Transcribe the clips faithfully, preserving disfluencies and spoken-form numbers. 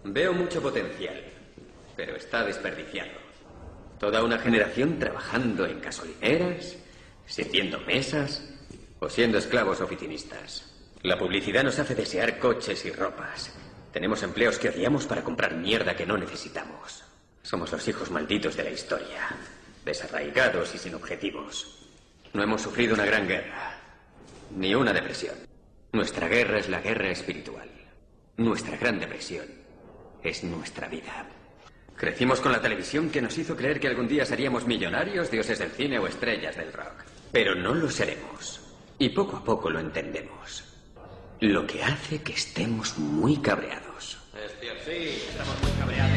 Veo mucho potencial, pero está desperdiciado. Toda una generación trabajando en gasolineras, sirviendo mesas o siendo esclavos oficinistas. La publicidad nos hace desear coches y ropas. Tenemos empleos que odiamos para comprar mierda que no necesitamos. Somos los hijos malditos de la historia, desarraigados y sin objetivos. No hemos sufrido una gran guerra, ni una depresión. Nuestra guerra es la guerra espiritual. Nuestra gran depresión es nuestra vida. Crecimos con la televisión que nos hizo creer que algún día seríamos millonarios, dioses del cine o estrellas del rock. Pero no lo seremos. Y poco a poco lo entendemos. Lo que hace que estemos muy cabreados. Sí, estamos muy cabreados.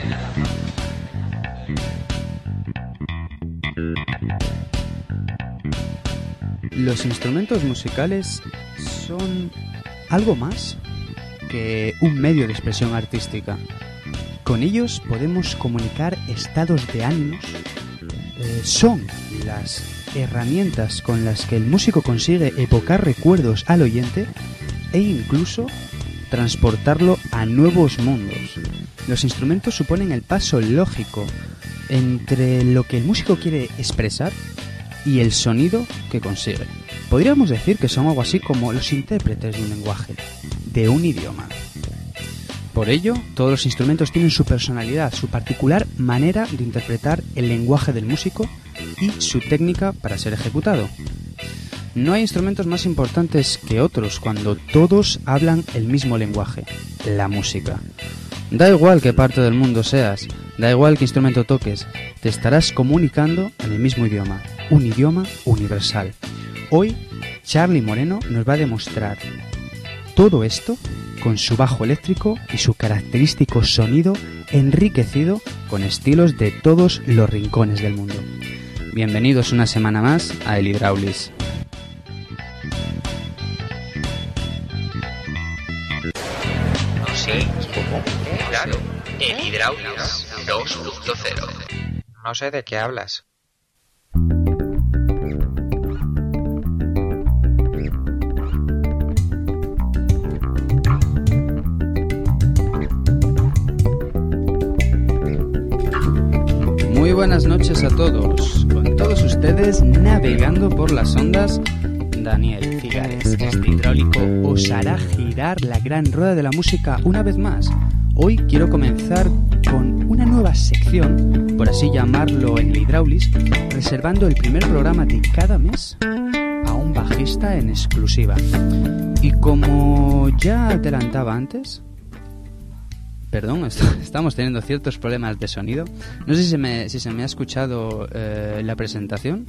Los instrumentos musicales son algo más que un medio de expresión artística. Con ellos podemos comunicar estados de ánimos. Eh, son las herramientas con las que el músico consigue evocar recuerdos al oyente e incluso transportarlo a nuevos mundos. Los instrumentos suponen el paso lógico entre lo que el músico quiere expresar y el sonido que consigue. Podríamos decir que son algo así como los intérpretes de un lenguaje, de un idioma. Por ello, todos los instrumentos tienen su personalidad, su particular manera de interpretar el lenguaje del músico y su técnica para ser ejecutado. No hay instrumentos más importantes que otros cuando todos hablan el mismo lenguaje, la música. Da igual qué parte del mundo seas, da igual qué instrumento toques, te estarás comunicando en el mismo idioma, un idioma universal. Hoy, Charly Moreno nos va a demostrar todo esto con su bajo eléctrico y su característico sonido enriquecido con estilos de todos los rincones del mundo. Bienvenidos una semana más a El Hydraulis. Sí, claro, El Hydraulis dos punto cero. No sé de qué hablas. Muy buenas noches a todos. Con todos ustedes navegando por las ondas, Daniel Cigares. Este hidráulico os hará girar la gran rueda de la música una vez más. Hoy quiero comenzar con una nueva sección, por así llamarlo en el Hydraulis, reservando el primer programa de cada mes a un bajista en exclusiva. Y como ya adelantaba antes... Perdón, estamos teniendo ciertos problemas de sonido. No sé si se me, si se me ha escuchado eh, la presentación.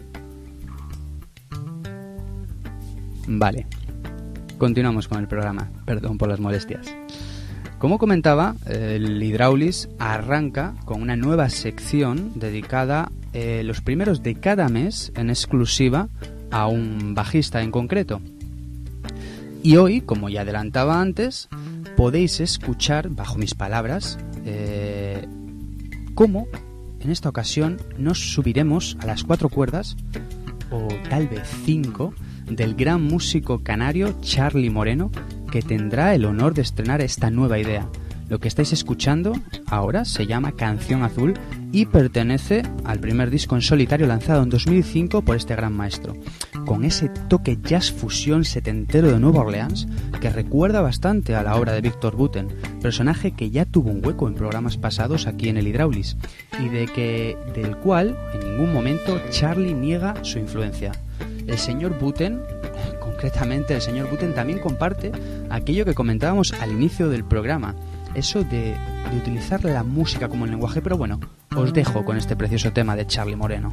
Vale, continuamos con el programa. Perdón por las molestias. Como comentaba, el Hydraulis arranca con una nueva sección dedicada eh, los primeros de cada mes en exclusiva a un bajista en concreto. Y hoy, como ya adelantaba antes, podéis escuchar, bajo mis palabras, eh, cómo en esta ocasión nos subiremos a las cuatro cuerdas, o tal vez cinco, del gran músico canario Charly Moreno, que tendrá el honor de estrenar esta nueva idea. Lo que estáis escuchando ahora se llama Canción Azul y pertenece al primer disco en solitario lanzado en dos mil cinco por este gran maestro, con ese toque jazz fusión setentero de Nueva Orleans que recuerda bastante a la obra de Victor Buten, personaje que ya tuvo un hueco en programas pasados aquí en el Hydraulis y de que, del cual en ningún momento Charly niega su influencia. El señor Buten, concretamente el señor Buten, también comparte aquello que comentábamos al inicio del programa, eso de, de utilizar la música como el lenguaje, pero bueno, os dejo con este precioso tema de Charly Moreno.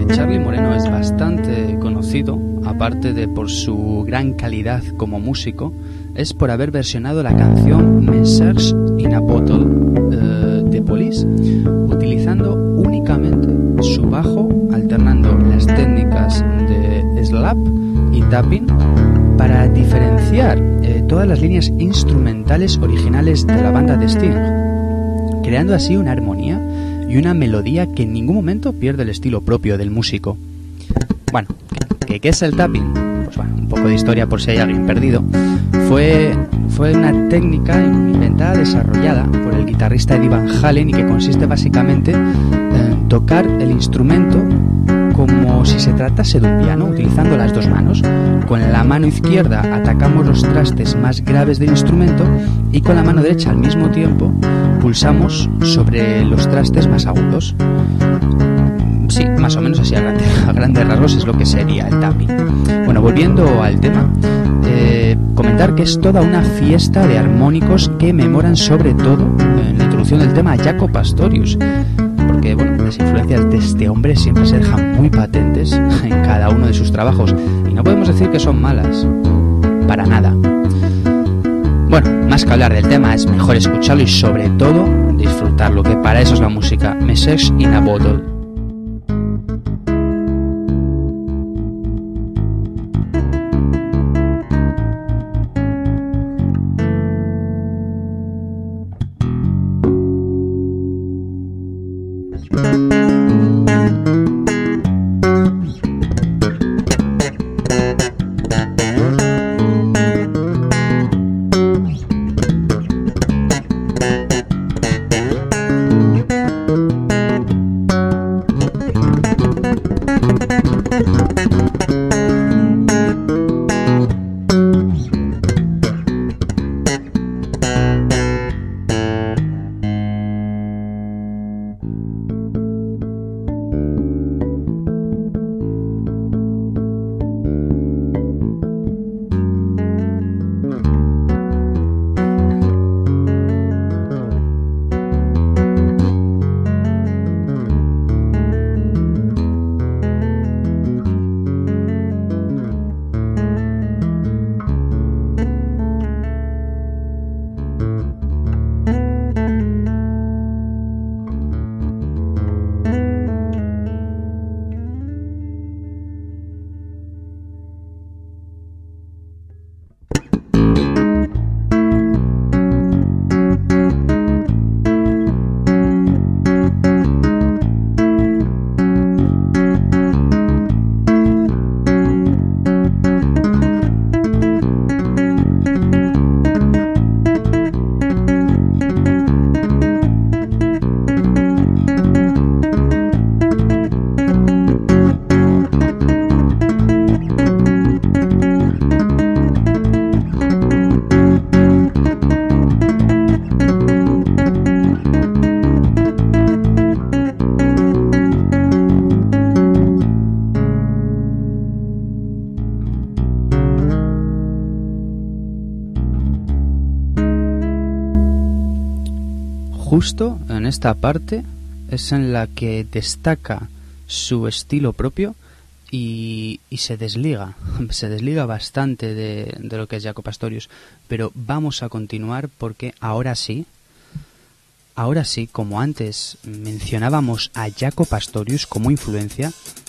que Charlie Moreno es bastante conocido, aparte de por su gran calidad como músico, es por haber versionado la canción Message in a Bottle eh, de Police, utilizando únicamente su bajo, alternando las técnicas de slap y tapping para diferenciar eh, todas las líneas instrumentales originales de la banda de Sting, creando así una armonía y una melodía que en ningún momento pierde el estilo propio del músico. Bueno, ¿qué, qué es el tapping? Pues bueno, un poco de historia por si hay alguien perdido. Fue, fue una técnica inventada, desarrollada por el guitarrista Eddie Van Halen y que consiste básicamente en tocar el instrumento como si se tratase de un piano, utilizando las dos manos. Con la mano izquierda atacamos los trastes más graves del instrumento y con la mano derecha al mismo tiempo pulsamos sobre los trastes más agudos. Sí, más o menos así a grandes, a grandes rasgos es lo que sería el tapping. Bueno, volviendo al tema, eh, comentar que es toda una fiesta de armónicos que memoran sobre todo en la introducción del tema a Jaco Pastorius, porque bueno, las influencias de este hombre siempre se dejan muy patentes en cada uno de sus trabajos y no podemos decir que son malas, para nada. Bueno, más que hablar del tema es mejor escucharlo y sobre todo disfrutarlo, que para eso es la música. Message in a Bottle. Justo en esta parte es en la que destaca su estilo propio y, y se desliga, se desliga bastante de, de lo que es Jaco Pastorius. Pero vamos a continuar porque ahora sí, ahora sí, como antes mencionábamos a Jaco Pastorius como influencia,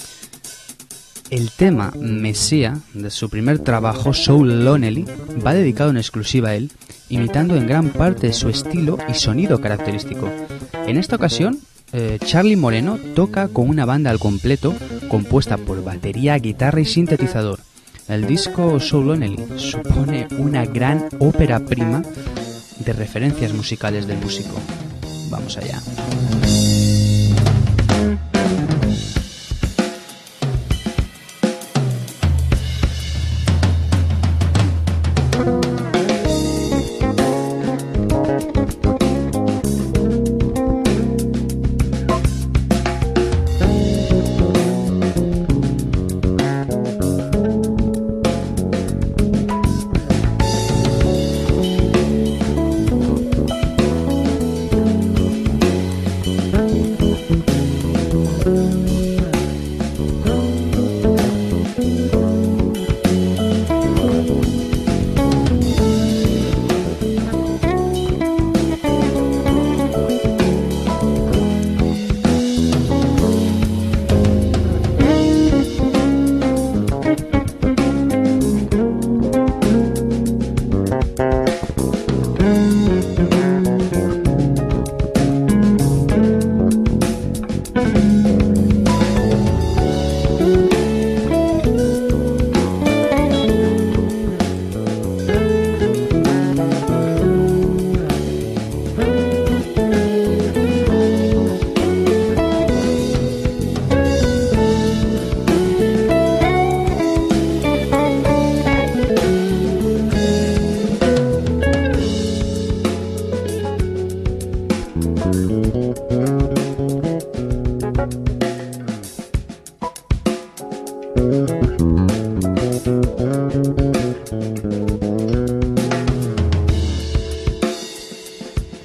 el tema Mesía de su primer trabajo, So Lonely, va dedicado en exclusiva a él, imitando en gran parte su estilo y sonido característico. En esta ocasión, eh, Charlie Moreno toca con una banda al completo, compuesta por batería, guitarra y sintetizador. El disco So Lonely supone una gran ópera prima de referencias musicales del músico. Vamos allá.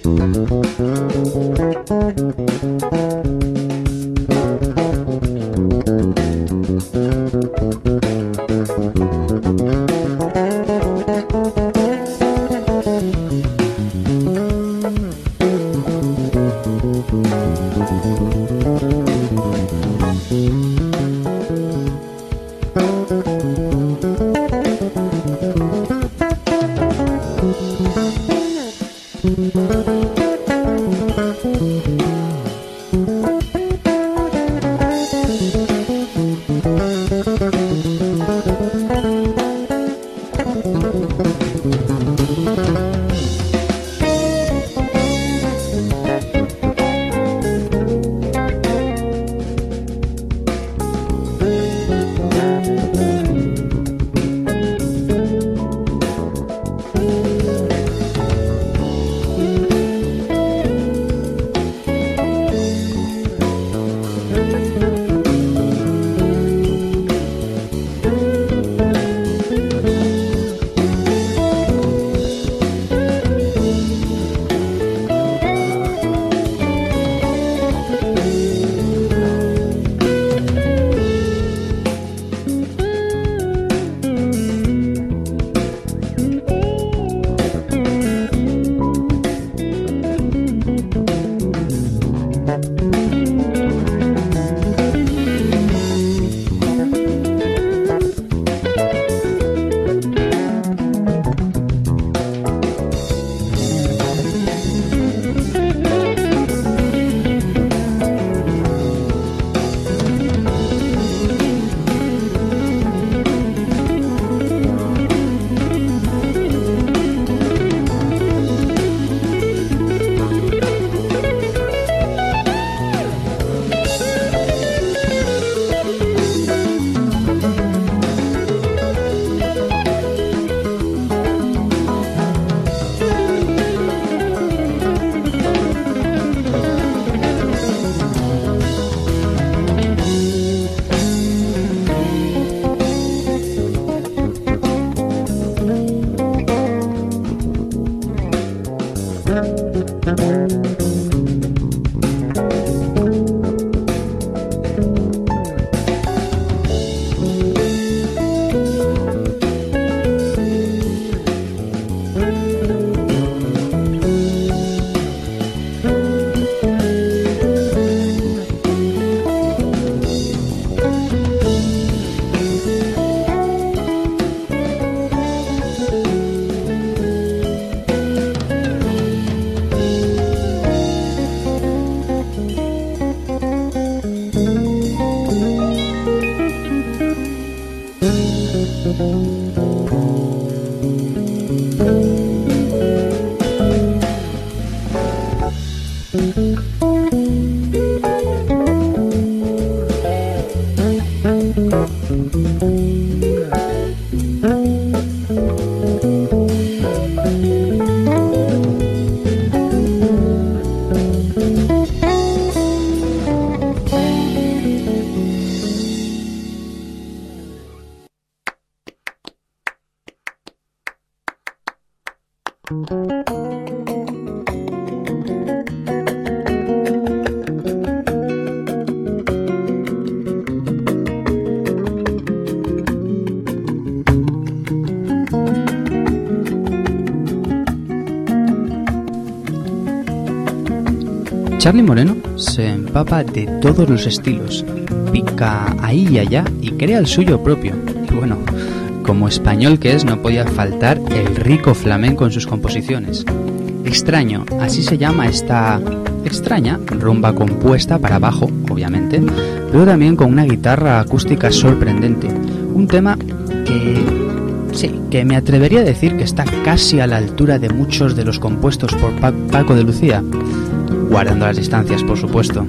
Charly Moreno se empapa de todos los estilos, pica ahí y allá y crea el suyo propio. Y bueno, como español que es, no podía faltar el rico flamenco en sus composiciones. Extraño, así se llama esta extraña rumba compuesta para bajo, obviamente, pero también con una guitarra acústica sorprendente. Un tema que, sí, que me atrevería a decir que está casi a la altura de muchos de los compuestos por Pa- Paco de Lucía, guardando las distancias, por supuesto.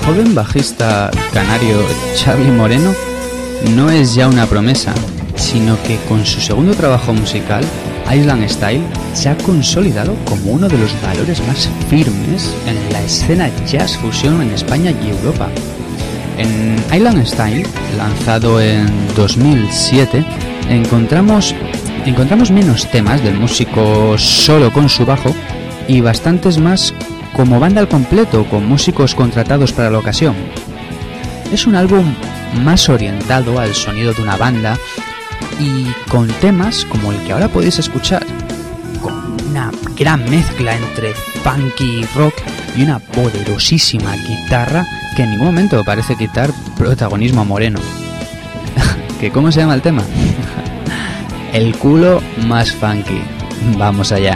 joven bajista canario Charlie Moreno no es ya una promesa, sino que con su segundo trabajo musical, Island Style, se ha consolidado como uno de los valores más firmes en la escena jazz fusión en España y Europa. En Island Style, lanzado en dos mil siete, encontramos, encontramos menos temas del músico solo con su bajo y bastantes más como banda al completo con músicos contratados para la ocasión. Es un álbum más orientado al sonido de una banda y con temas como el que ahora podéis escuchar, con una gran mezcla entre funky y rock y una poderosísima guitarra que en ningún momento parece quitar protagonismo a Moreno. ¿Que cómo se llama el tema? El culo más funky. Vamos allá.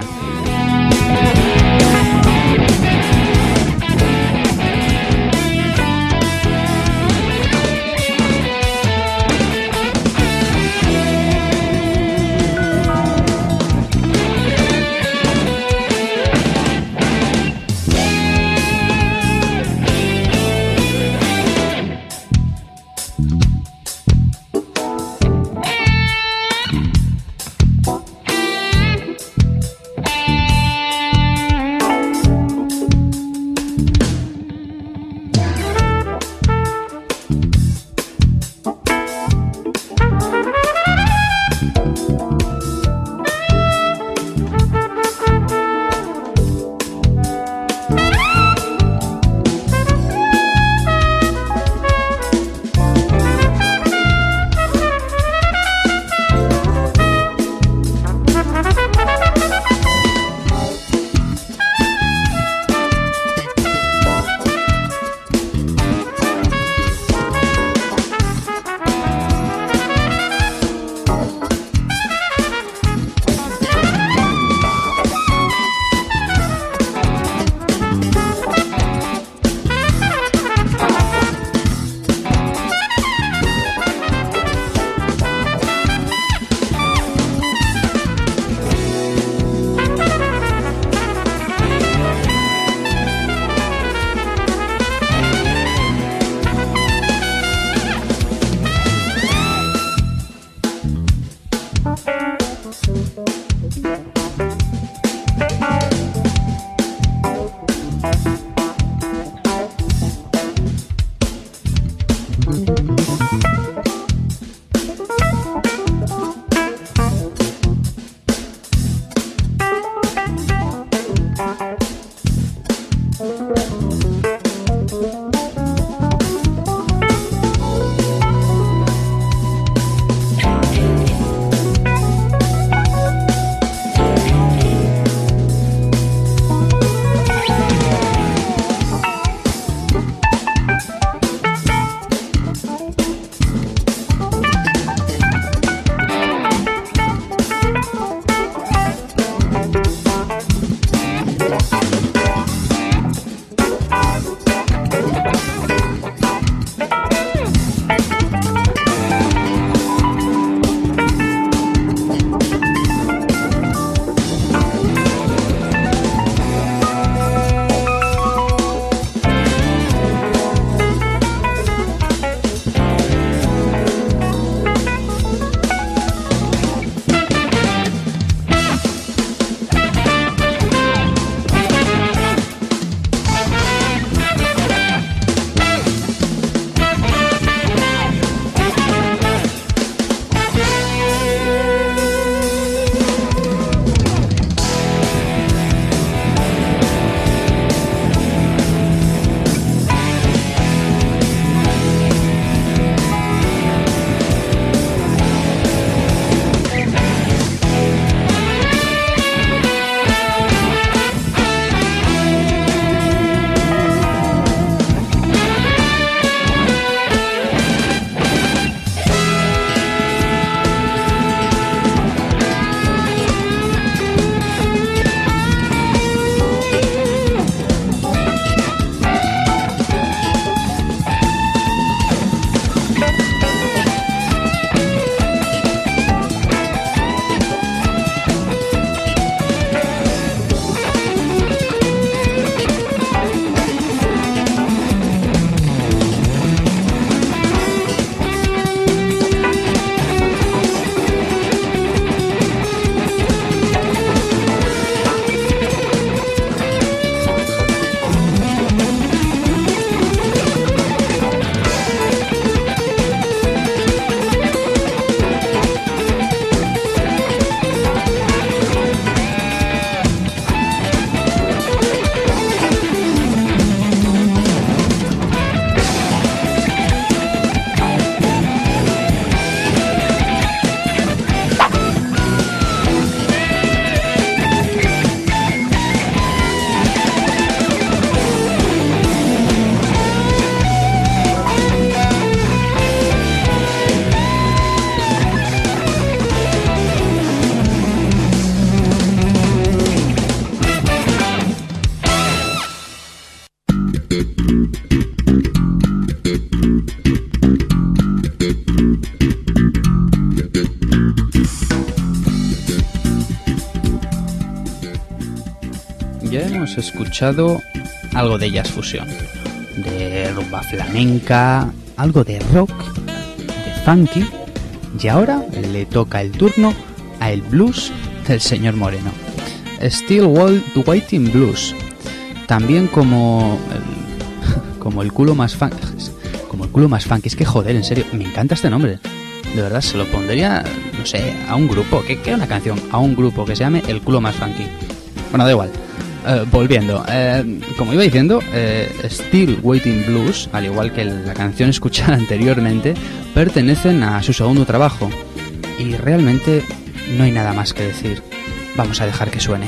ya hemos escuchado algo de jazz fusión, de rumba flamenca, algo de rock, de funky, y ahora le toca el turno a el blues del señor Moreno. Still Waiting Blues, también como el, como el culo más funky, como el culo más funky. Es que joder, en serio, me encanta este nombre. De verdad, se lo pondría, no sé, a un grupo, que que una canción, a un grupo que se llame El culo más funky. Bueno, da igual. Eh, volviendo, eh, como iba diciendo, eh, Still Waiting Blues, al igual que la canción escuchada anteriormente, pertenecen a su segundo trabajo. Y realmente no hay nada más que decir. Vamos a dejar que suene.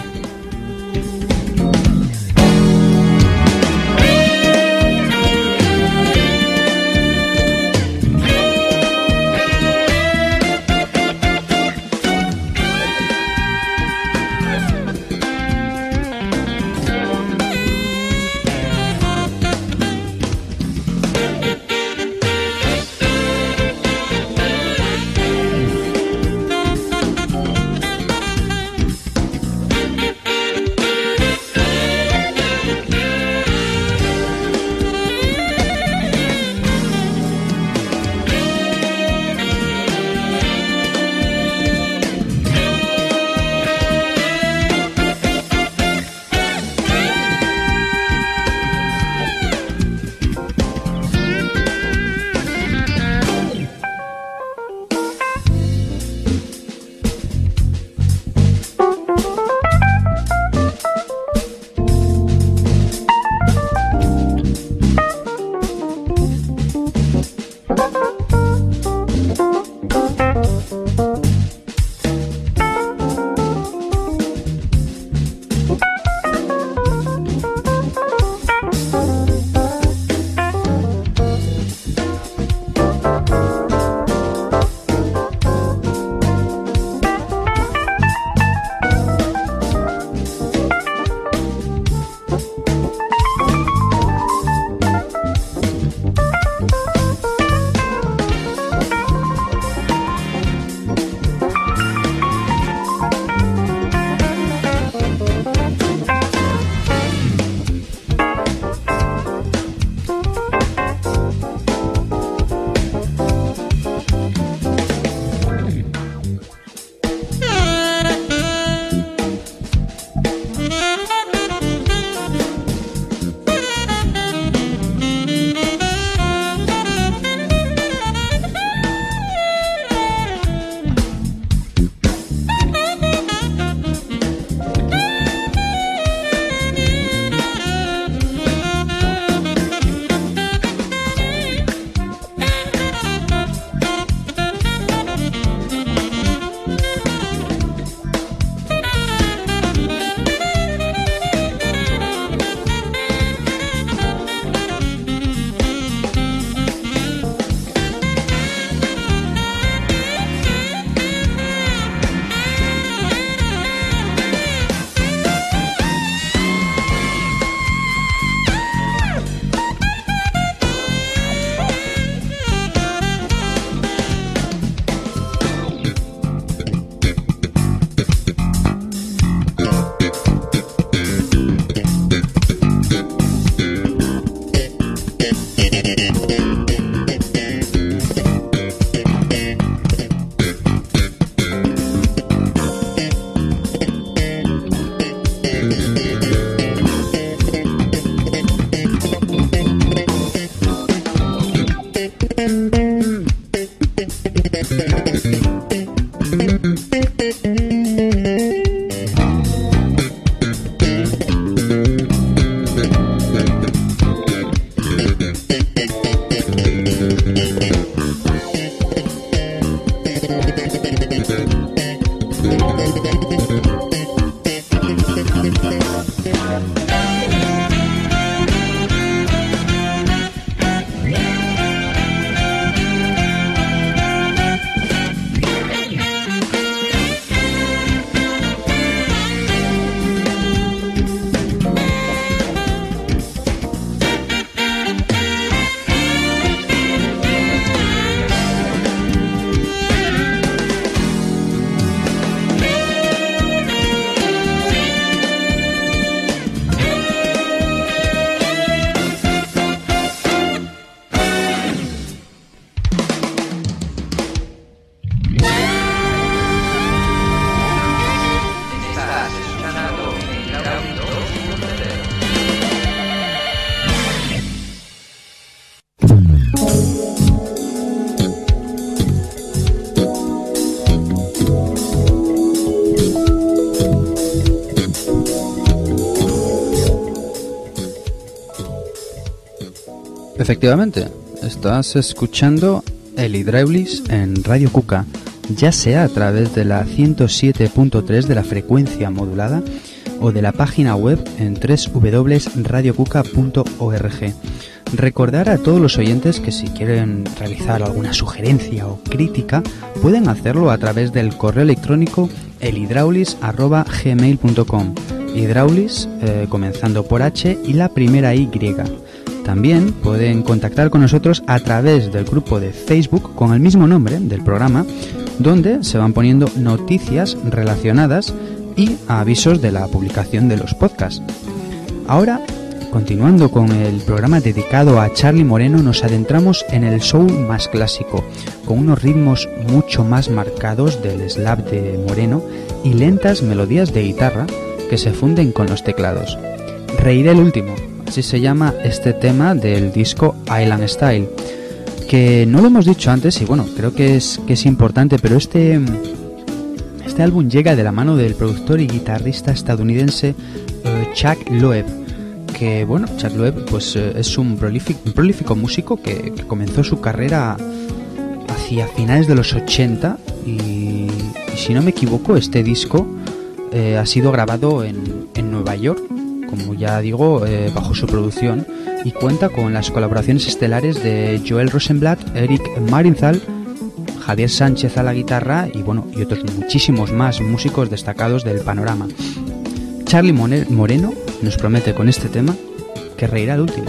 Efectivamente, estás escuchando el Hydraulis en Radio Cuca, ya sea a través de la ciento siete punto tres de la frecuencia modulada o de la página web en doble u doble u doble u punto radio cuca punto org. Recordar a todos los oyentes que si quieren realizar alguna sugerencia o crítica pueden hacerlo a través del correo electrónico elhydraulis arroba gmail punto com. Hydraulis eh, comenzando por H y la primera Y. También pueden contactar con nosotros a través del grupo de Facebook con el mismo nombre del programa, donde se van poniendo noticias relacionadas y avisos de la publicación de los podcasts. Ahora, continuando con el programa dedicado a Charlie Moreno, nos adentramos en el soul más clásico, con unos ritmos mucho más marcados del slap de Moreno y lentas melodías de guitarra que se funden con los teclados. Reiré el último, así se llama este tema del disco Island Style, que no lo hemos dicho antes y bueno, creo que es, que es importante, pero este, este álbum llega de la mano del productor y guitarrista estadounidense uh, Chuck Loeb, que bueno, Chuck Loeb pues uh, es un prolífico, un prolífico músico que, que comenzó su carrera hacia finales de los ochenta y, y si no me equivoco este disco eh, ha sido grabado en, en Nueva York, como ya digo, eh, bajo su producción, y cuenta con las colaboraciones estelares de Joel Rosenblatt, Eric Marinthal, Javier Sánchez a la guitarra y bueno, y otros muchísimos más músicos destacados del panorama. Charlie Moreno nos promete con este tema que reirá el último.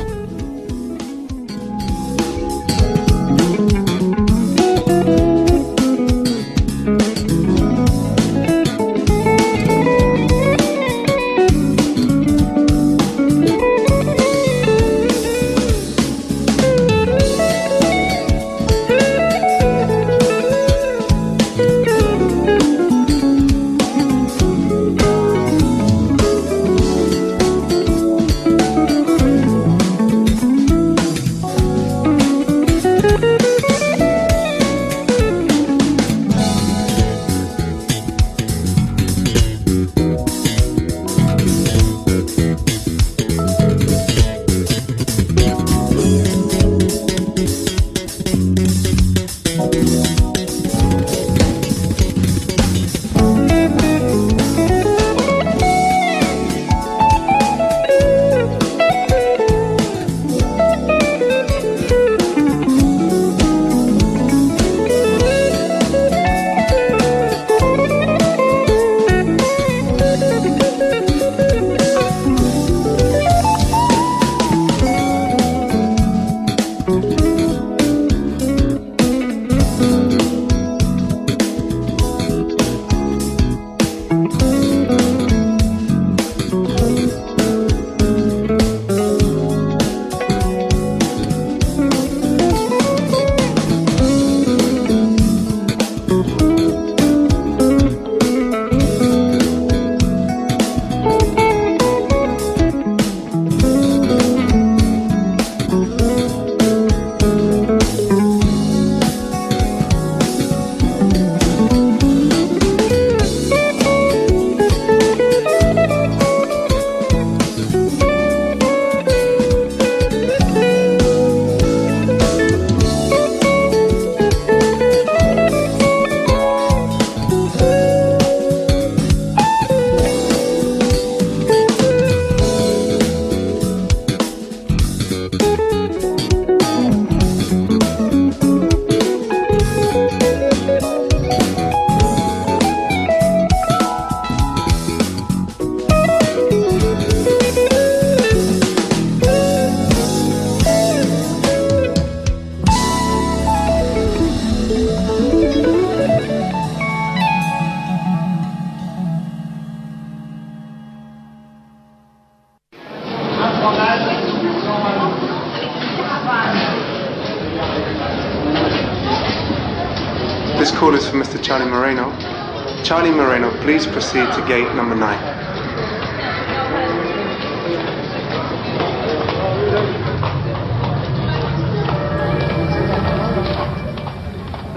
This call is for Mister Charlie Moreno. Charlie Moreno, please proceed to gate number nine.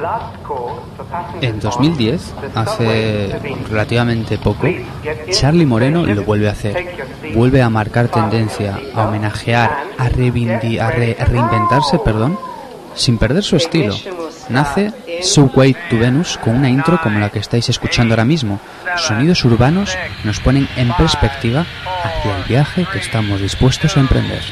En dos mil diez, hace relativamente poco, Charlie Moreno lo vuelve a hacer. Vuelve a marcar tendencia, a homenajear, a, reivindi- a, re- a reinventarse, perdón, sin perder su estilo. Nace Subway to Venus con una intro como la que estáis escuchando ahora mismo. Sonidos urbanos nos ponen en perspectiva hacia el viaje que estamos dispuestos a emprender.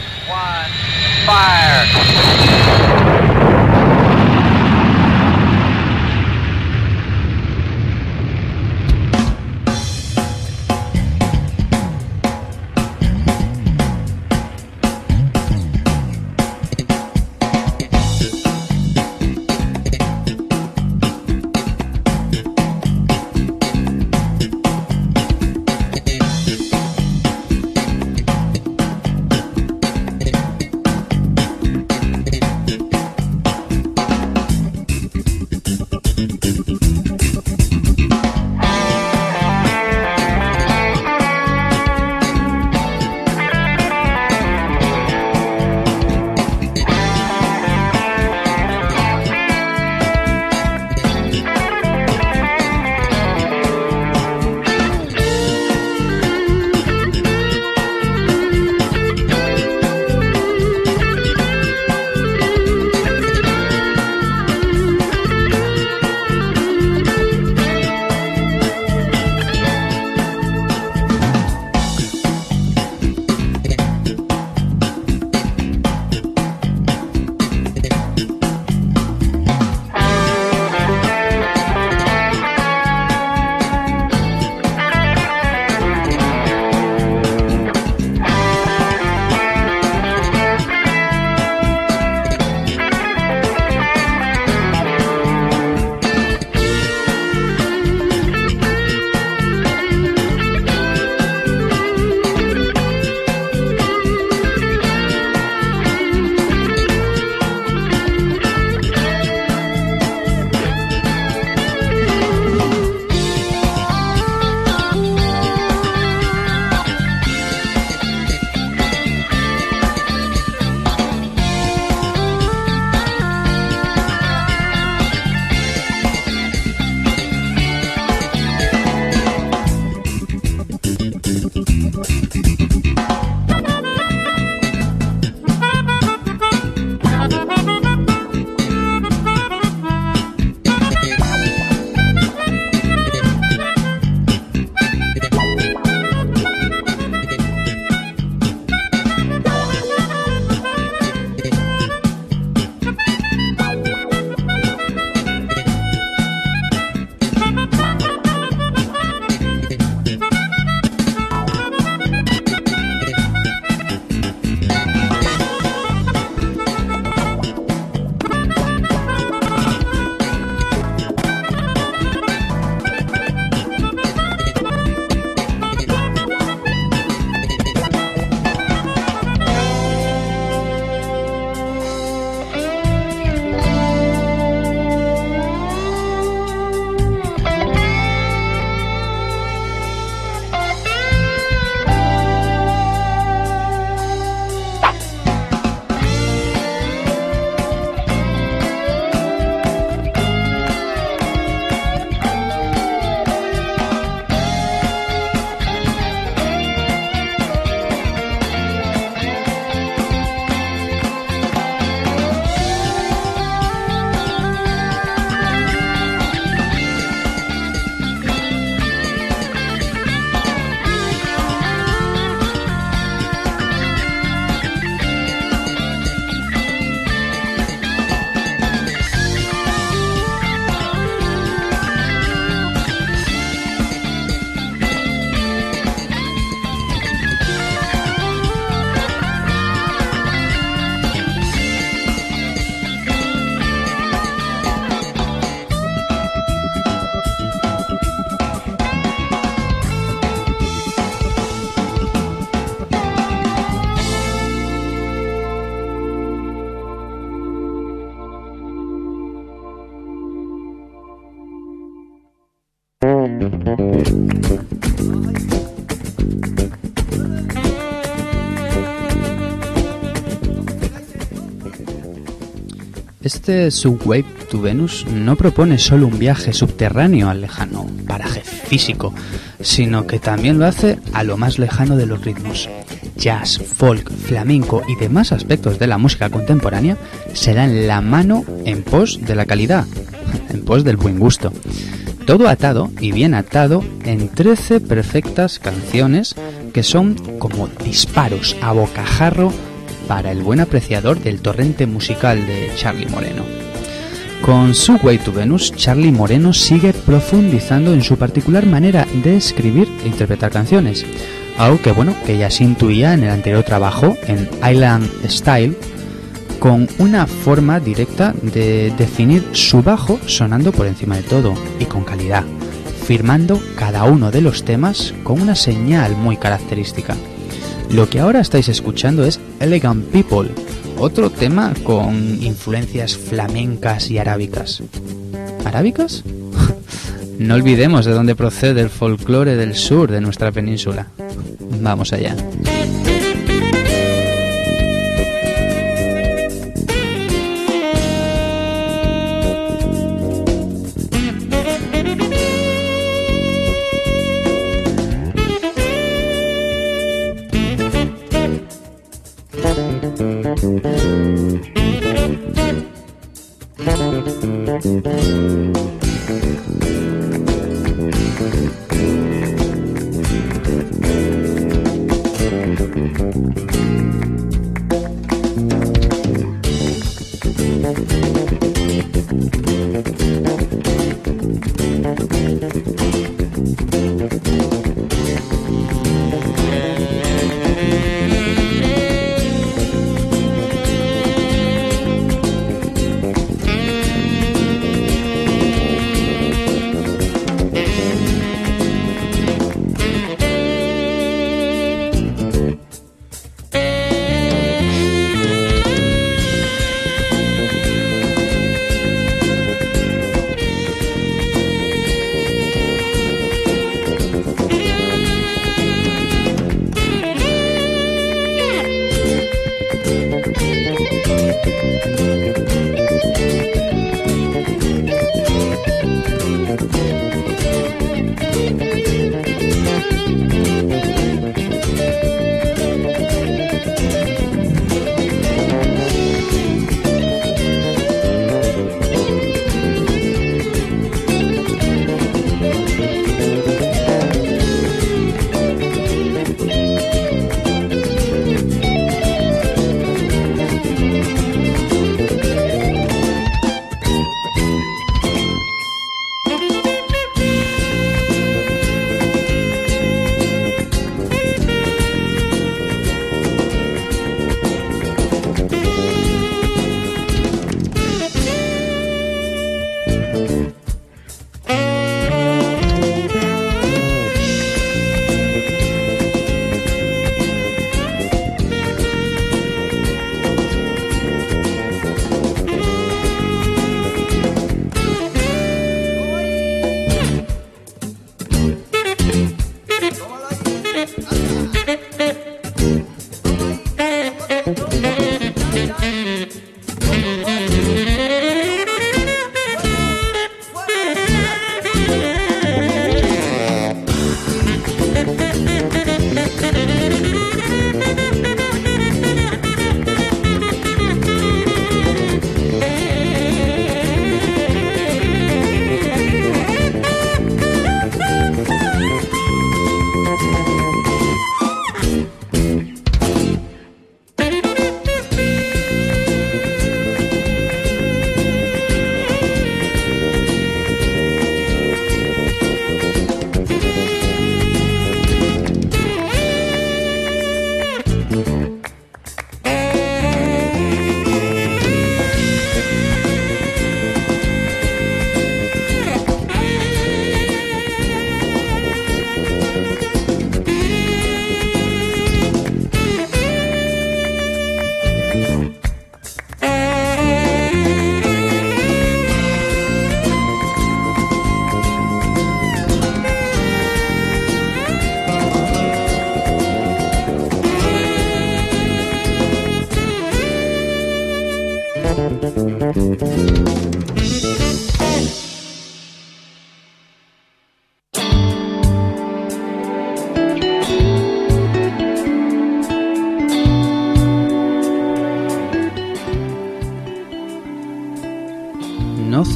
Este Subway to Venus no propone solo un viaje subterráneo al lejano paraje físico, sino que también lo hace a lo más lejano de los ritmos. Jazz, folk, flamenco y demás aspectos de la música contemporánea se dan la mano en pos de la calidad, en pos del buen gusto. Todo atado y bien atado en trece perfectas canciones que son como disparos a bocajarro para el buen apreciador del torrente musical de Charlie Moreno. Con Subway to Venus, Charlie Moreno sigue profundizando en su particular manera de escribir e interpretar canciones, algo que bueno, que ya se intuía en el anterior trabajo, en Island Style, con una forma directa de definir su bajo sonando por encima de todo y con calidad, firmando cada uno de los temas con una señal muy característica. Lo que ahora estáis escuchando es Elegant People, otro tema con influencias flamencas y arábicas. ¿Arábicas? No olvidemos de dónde procede el folclore del sur de nuestra península. Vamos allá.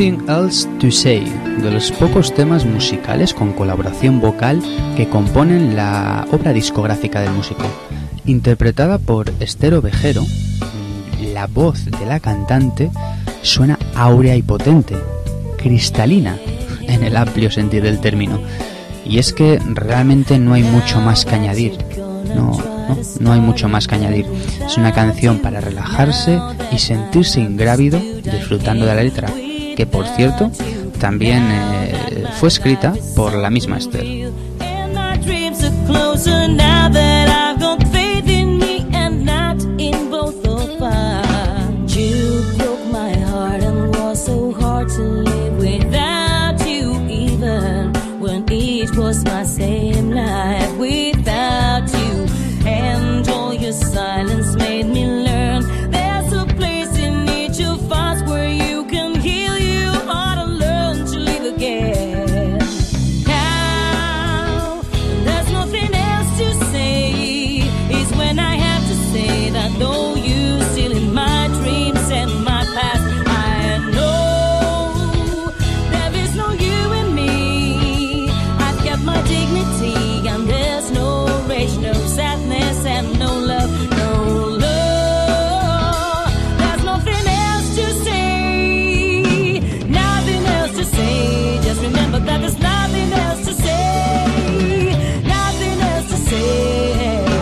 Nothing Else to Say, de los pocos temas musicales con colaboración vocal que componen la obra discográfica del músico. Interpretada por Esther Ovejero, la voz de la cantante suena áurea y potente, cristalina en el amplio sentido del término. Y es que realmente no hay mucho más que añadir. No, no, no hay mucho más que añadir. Es una canción para relajarse y sentirse ingrávido disfrutando de la letra, que por cierto también eh, fue escrita por la misma Esther. Was my same life without you, and all your silence made me learn there's a place in each of us where you can heal your heart and learn to live again. Now there's nothing else to say, is when I have to say that though you're still in my dreams and my past, I know there is no you in me. My dignity, and there's no rage, no sadness, and no love, no love. There's nothing else to say, nothing else to say. Just remember that there's nothing else to say, nothing else to say.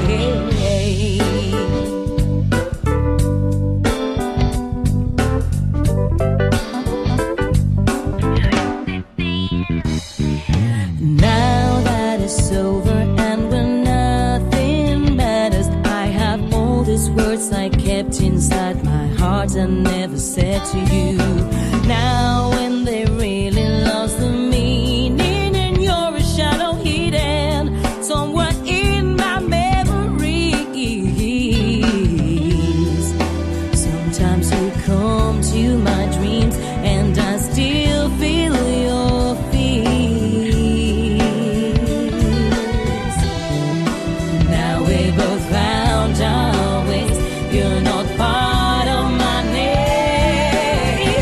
Words I kept inside my heart and never said to you. Now when they really lost the meaning and you're a shadow hidden somewhere in my memories. Sometimes you come to my dreams and I still feel your fears. Now we both found our you're not part of my name.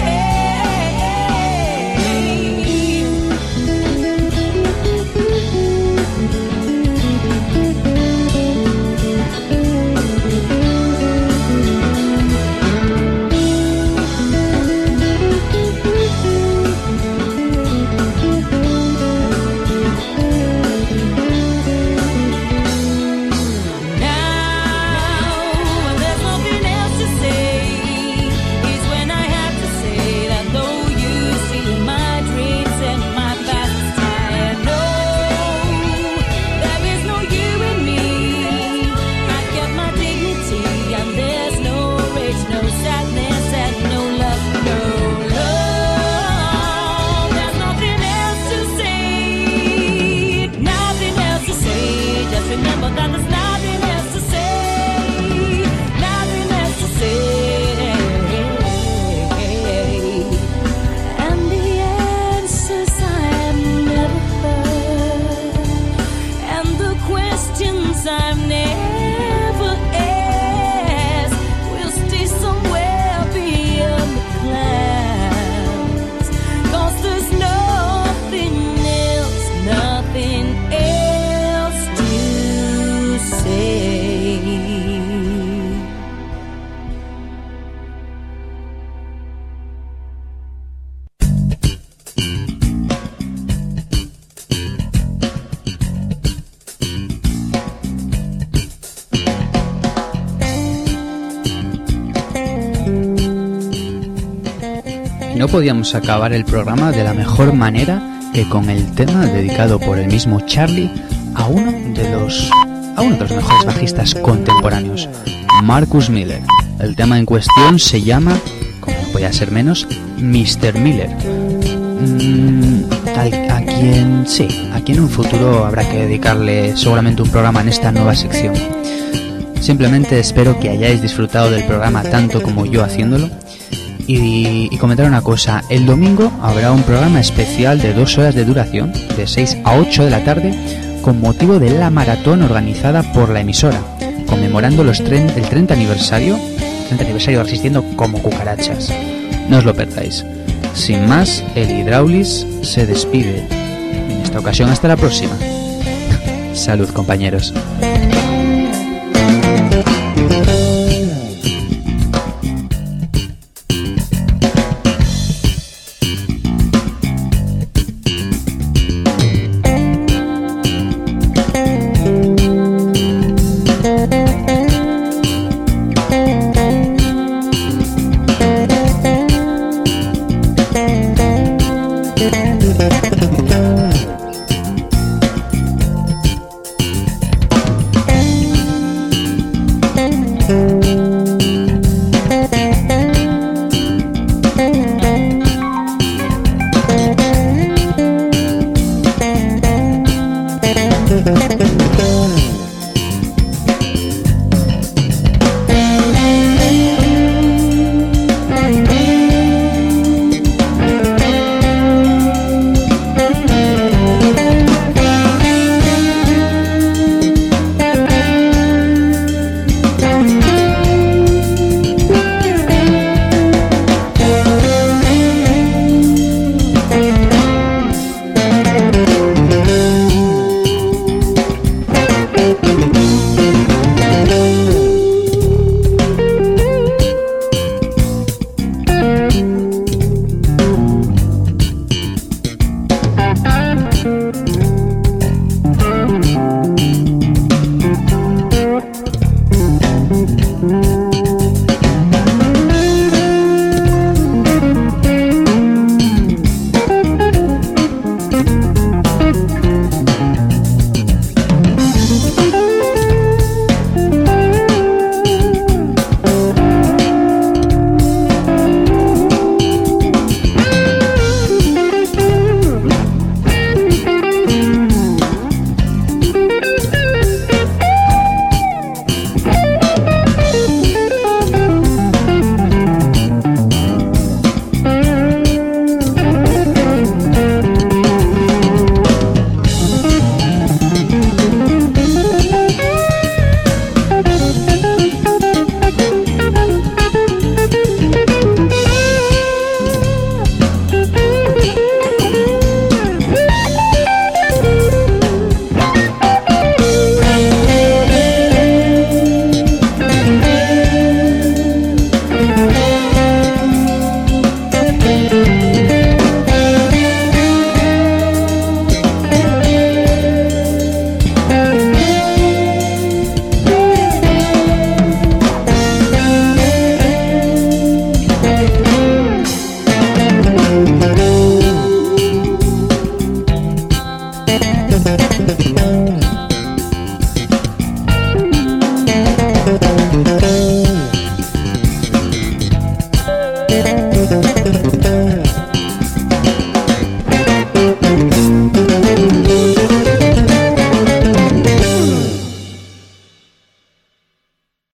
No podíamos acabar el programa de la mejor manera que con el tema dedicado por el mismo Charlie a uno de los a uno de los mejores bajistas contemporáneos, Marcus Miller. El tema en cuestión se llama, como no podía ser menos, mister Miller. Mm, a, a quien sí, a quien en un futuro habrá que dedicarle seguramente un programa en esta nueva sección. Simplemente espero que hayáis disfrutado del programa tanto como yo haciéndolo. Y, y comentar una cosa, el domingo habrá un programa especial de dos horas de duración, de seis a ocho de la tarde, con motivo de la maratón organizada por la emisora, conmemorando los tre- el treinta aniversario, treinta aniversario de Resistiendo como Cucarachas. No os lo perdáis. Sin más, el Hydraulis se despide. En esta ocasión hasta la próxima. Salud, compañeros.